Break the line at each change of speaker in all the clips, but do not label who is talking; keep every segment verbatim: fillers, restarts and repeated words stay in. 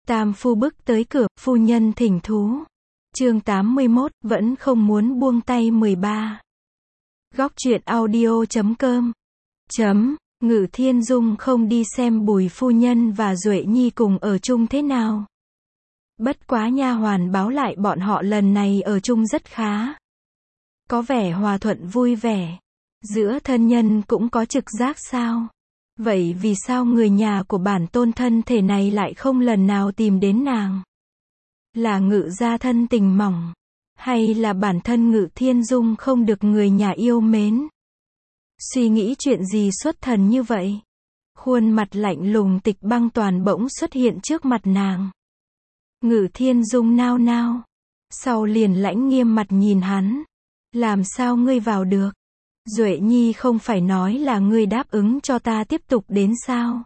Tam phu bước tới cửa, phu nhân thỉnh thú. Chương tám mươi mốt, vẫn không muốn buông tay mười ba. Góc truyện audio chấm com. Chấm, Ngự Thiên Dung không đi xem Bùi phu nhân và Duệ Nhi cùng ở chung thế nào. Bất quá nha hoàn báo lại bọn họ lần này ở chung rất khá. Có vẻ hòa thuận vui vẻ. Giữa thân nhân cũng có trực giác sao? Vậy vì sao người nhà của bản tôn thân thể này lại không lần nào tìm đến nàng? Là Ngự gia thân tình mỏng? Hay là bản thân Ngự Thiên Dung không được người nhà yêu mến? Suy nghĩ chuyện gì xuất thần như vậy? Khuôn mặt lạnh lùng Tịch Băng Toàn bỗng xuất hiện trước mặt nàng. Ngự Thiên Dung nao nao. Sau liền lãnh nghiêm mặt nhìn hắn. Làm sao ngươi vào được? Duệ Nhi không phải nói là ngươi đáp ứng cho ta tiếp tục đến sao?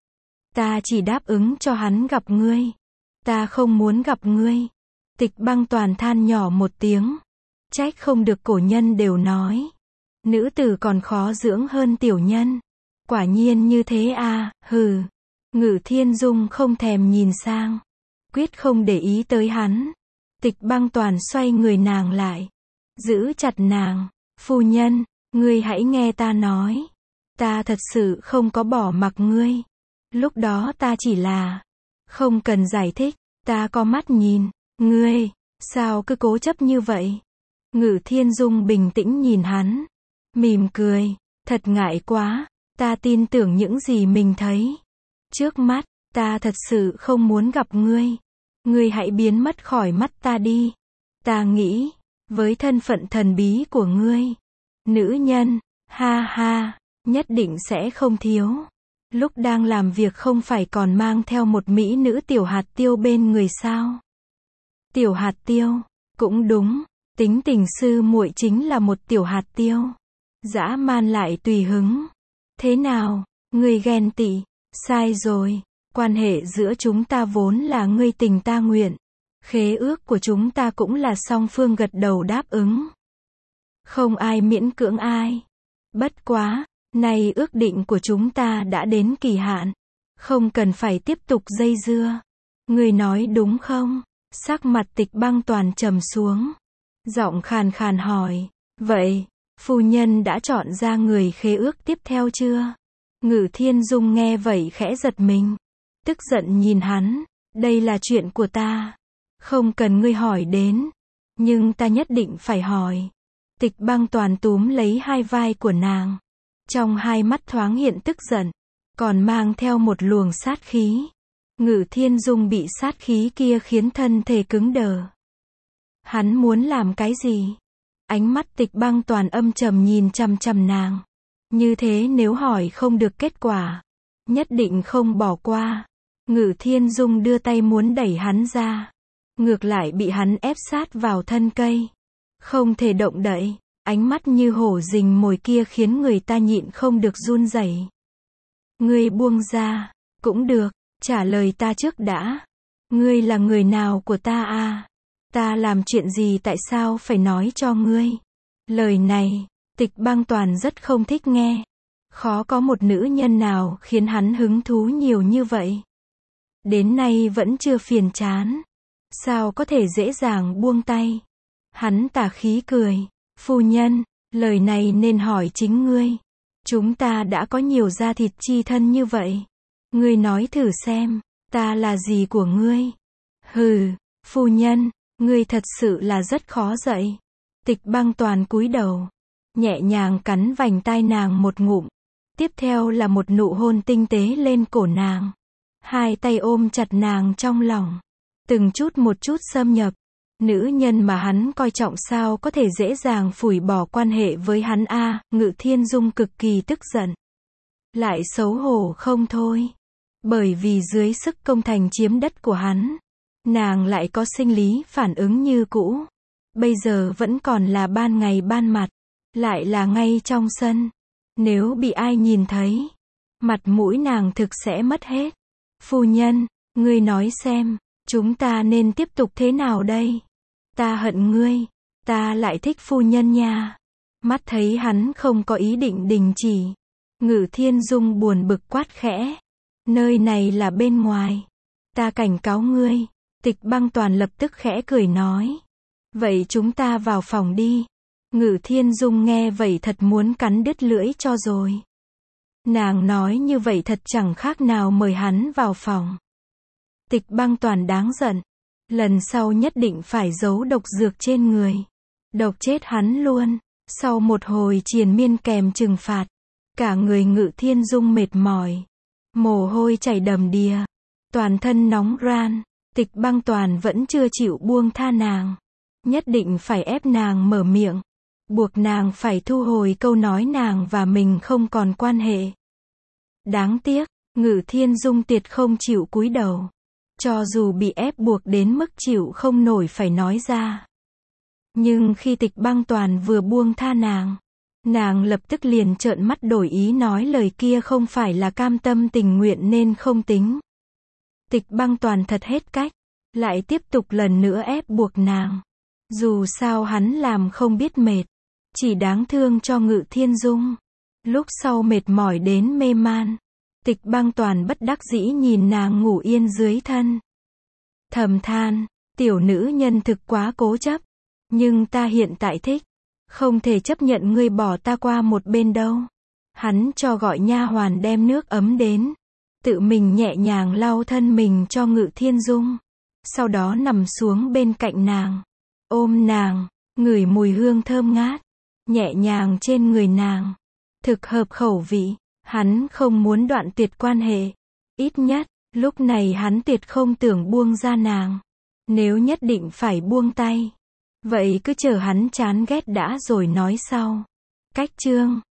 Ta chỉ đáp ứng cho hắn gặp ngươi. Ta không muốn gặp ngươi. Tịch Băng Toàn than nhỏ một tiếng. Trách không được cổ nhân đều nói. Nữ tử còn khó dưỡng hơn tiểu nhân. Quả nhiên như thế à, hừ. Ngự Thiên Dung không thèm nhìn sang. Quyết không để ý tới hắn. Tịch Băng Toàn xoay người nàng lại. Giữ chặt nàng. Phu nhân, ngươi hãy nghe ta nói. Ta thật sự không có bỏ mặc ngươi. Lúc đó ta chỉ là... Không cần giải thích, ta có mắt nhìn. Ngươi, sao cứ cố chấp như vậy? Ngự Thiên Dung bình tĩnh nhìn hắn. Mỉm cười. Thật ngại quá. Ta tin tưởng những gì mình thấy. Trước mắt, ta thật sự không muốn gặp ngươi. Ngươi hãy biến mất khỏi mắt ta đi. Ta nghĩ, với thân phận thần bí của ngươi, nữ nhân, ha ha, nhất định sẽ không thiếu. Lúc đang làm việc không phải còn mang theo một mỹ nữ Tiểu Hạt Tiêu bên người sao? Tiểu Hạt Tiêu, cũng đúng, tính tình sư muội chính là một Tiểu Hạt Tiêu. Dã man lại tùy hứng. Thế nào, ngươi ghen tị? Sai rồi, quan hệ giữa chúng ta vốn là ngươi tình ta nguyện. Khế ước của chúng ta cũng là song phương gật đầu đáp ứng. Không ai miễn cưỡng ai. Bất quá, nay ước định của chúng ta đã đến kỳ hạn. Không cần phải tiếp tục dây dưa. Ngươi nói đúng không? Sắc mặt Tịch Băng Toàn trầm xuống. Giọng khàn khàn hỏi. Vậy, phu nhân đã chọn ra người khế ước tiếp theo chưa? Ngự Thiên Dung nghe vậy khẽ giật mình. Tức giận nhìn hắn. Đây là chuyện của ta. Không cần ngươi hỏi đến. Nhưng ta nhất định phải hỏi. Tịch Băng Toàn túm lấy hai vai của nàng. Trong hai mắt thoáng hiện tức giận. Còn mang theo một luồng sát khí. Ngự Thiên Dung bị sát khí kia khiến thân thể cứng đờ. Hắn muốn làm cái gì? Ánh mắt Tịch Băng Toàn âm trầm nhìn chằm chằm nàng. Như thế nếu hỏi không được kết quả, nhất định không bỏ qua. Ngự Thiên Dung đưa tay muốn đẩy hắn ra. Ngược lại bị hắn ép sát vào thân cây. Không thể động đậy. Ánh mắt như hổ rình mồi kia khiến người ta nhịn không được run rẩy. Ngươi buông ra. Cũng được. Trả lời ta trước đã. Ngươi là người nào của ta à? Ta làm chuyện gì tại sao phải nói cho ngươi? Lời này, Tịch Băng Toàn rất không thích nghe. Khó có một nữ nhân nào khiến hắn hứng thú nhiều như vậy. Đến nay vẫn chưa phiền chán. Sao có thể dễ dàng buông tay? Hắn tà khí cười. Phu nhân, lời này nên hỏi chính ngươi. Chúng ta đã có nhiều da thịt chi thân như vậy. Ngươi nói thử xem, ta là gì của ngươi? Hừ, phu nhân, ngươi thật sự là rất khó dạy. Tịch Băng Toàn cúi đầu, nhẹ nhàng cắn vành tai nàng một ngụm. Tiếp theo là một nụ hôn tinh tế lên cổ nàng. Hai tay ôm chặt nàng trong lòng. Từng chút một chút xâm nhập. Nữ nhân mà hắn coi trọng sao có thể dễ dàng phủi bỏ quan hệ với hắn a? À, Ngự Thiên Dung cực kỳ tức giận. Lại xấu hổ không thôi. Bởi vì dưới sức công thành chiếm đất của hắn, nàng lại có sinh lý phản ứng như cũ. Bây giờ vẫn còn là ban ngày ban mặt. Lại là ngay trong sân. Nếu bị ai nhìn thấy, mặt mũi nàng thực sẽ mất hết. Phu nhân, ngươi nói xem, chúng ta nên tiếp tục thế nào đây? Ta hận ngươi, ta lại thích phu nhân nha. Mắt thấy hắn không có ý định đình chỉ. Ngự Thiên Dung buồn bực quát khẽ. Nơi này là bên ngoài. Ta cảnh cáo ngươi. Tịch Băng Toàn lập tức khẽ cười nói. Vậy chúng ta vào phòng đi. Ngự Thiên Dung nghe vậy thật muốn cắn đứt lưỡi cho rồi. Nàng nói như vậy thật chẳng khác nào mời hắn vào phòng. Tịch Băng Toàn đáng giận. Lần sau nhất định phải giấu độc dược trên người. Độc chết hắn luôn. Sau một hồi triền miên kèm trừng phạt, cả người Ngự Thiên Dung mệt mỏi. Mồ hôi chảy đầm đìa. Toàn thân nóng ran. Tịch Băng Toàn vẫn chưa chịu buông tha nàng. Nhất định phải ép nàng mở miệng. Buộc nàng phải thu hồi câu nói nàng và mình không còn quan hệ. Đáng tiếc, Ngự Thiên Dung tuyệt không chịu cúi đầu. Cho dù bị ép buộc đến mức chịu không nổi phải nói ra. Nhưng khi Tịch Băng Toàn vừa buông tha nàng, nàng lập tức liền trợn mắt đổi ý nói lời kia không phải là cam tâm tình nguyện nên không tính. Tịch Băng Toàn thật hết cách, lại tiếp tục lần nữa ép buộc nàng. Dù sao hắn làm không biết mệt, chỉ đáng thương cho Ngự Thiên Dung. Lúc sau mệt mỏi đến mê man, Tịch Băng Toàn bất đắc dĩ nhìn nàng ngủ yên dưới thân. Thầm than, tiểu nữ nhân thực quá cố chấp. Nhưng ta hiện tại thích, không thể chấp nhận ngươi bỏ ta qua một bên đâu. Hắn cho gọi nha hoàn đem nước ấm đến, tự mình nhẹ nhàng lau thân mình cho Ngự Thiên Dung. Sau đó nằm xuống bên cạnh nàng, ôm nàng, ngửi mùi hương thơm ngát, nhẹ nhàng trên người nàng. Thực hợp khẩu vị, hắn không muốn đoạn tuyệt quan hệ. Ít nhất, lúc này hắn tuyệt không tưởng buông ra nàng. Nếu nhất định phải buông tay, vậy cứ chờ hắn chán ghét đã rồi nói sau. Cách chương